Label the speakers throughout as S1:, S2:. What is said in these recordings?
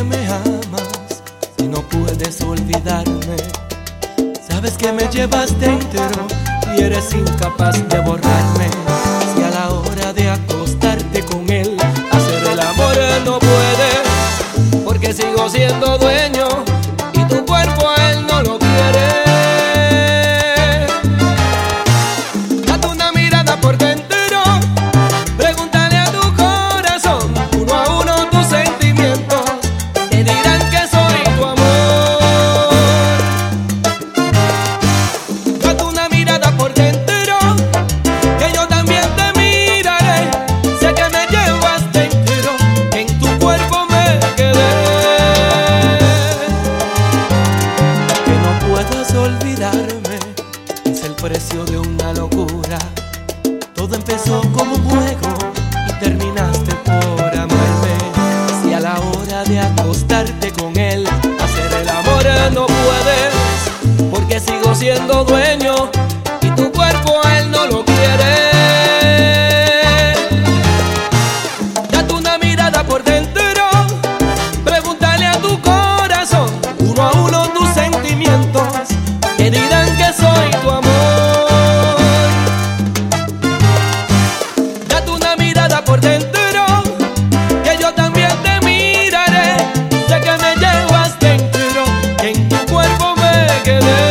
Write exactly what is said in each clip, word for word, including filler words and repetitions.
S1: me amas si no puedes olvidarme? Sabes que me llevaste entero y eres incapaz de borrarme. Si a la hora de acostarte con él hacer el amor no puedes, porque sigo siendo dueño y tu cuerpo a él no lo quiere. Date una mirada por dentro, pregúntale a tu corazón, uno a uno tus sentimientos, te dirán que soy tu amor. Date una mirada por dentro, que yo también te miraré. Sé que me llevas dentro, en tu cuerpo me quedé. Que no puedas olvidarme es el precio de una locura. Todo empezó como un juego y terminaste por amarme. Si a la hora de acostarte con él hacer el amor no puedes, porque sigo siendo dueño y tu cuerpo a él no lo quiere. Date una mirada por dentro, pregúntale a tu corazón, uno a uno tus sentimientos, te dirán que soy tu amor. Date una mirada por dentro, que yo también te miraré. Sé que me llevas dentro, que en tu cuerpo me quedé.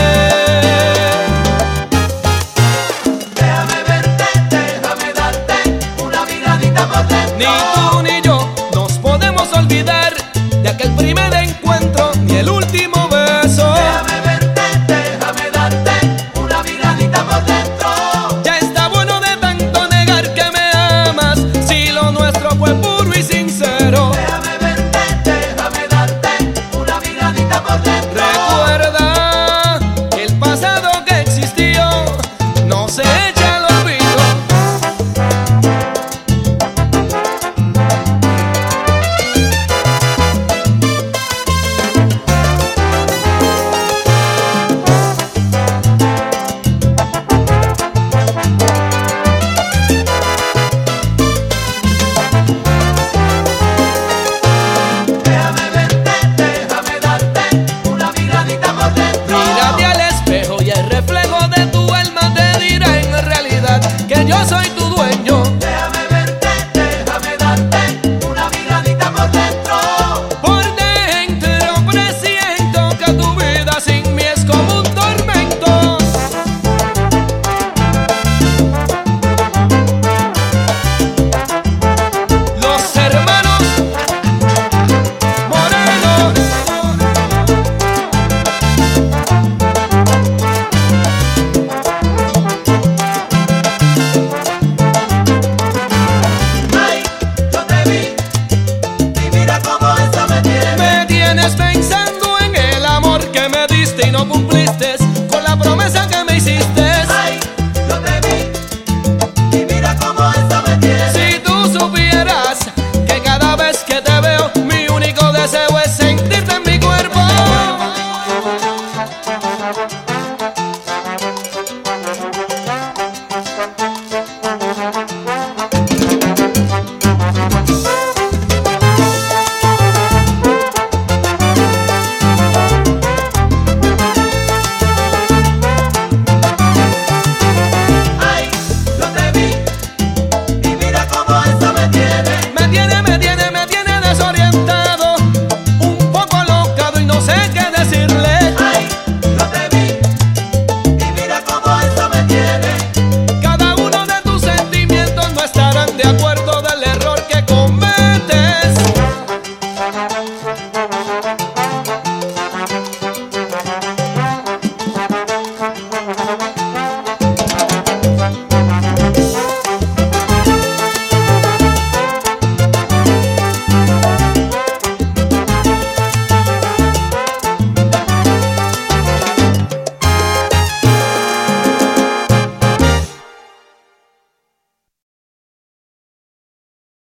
S2: Déjame verte, déjame darte una miradita por dentro.
S1: Ni tú ni yo nos podemos olvidar de aquel primer encuentro, ni el último beso.
S2: Déjame verte, déjame darte una miradita por dentro.
S1: Ya está bueno de tanto negar que me amas, si lo nuestro fue puro y sincero.
S2: Déjame verte, déjame darte una miradita por dentro.
S1: Recuerda que el pasado que existió no se echa al olvido.
S2: Déjame verte, déjame darte una miradita por dentro.
S1: Mírate al espejo y el reflejo de tu alma te dirá en realidad que yo soy tu dueño.
S2: Déjame verte, déjame darte una miradita por dentro.
S1: Por dentro presiento que tu vida sin mí es como un tormento. Los hermanos Moreno.
S2: Ay, yo te vi y mira cómo eso me tiene.
S1: Me tienes pensando en el amor que me diste y no cumpliste con la promesa que me hiciste.
S2: Ay, yo te vi y mira cómo eso me tiene.
S1: Si tú supieras que cada vez que te veo mi único deseo es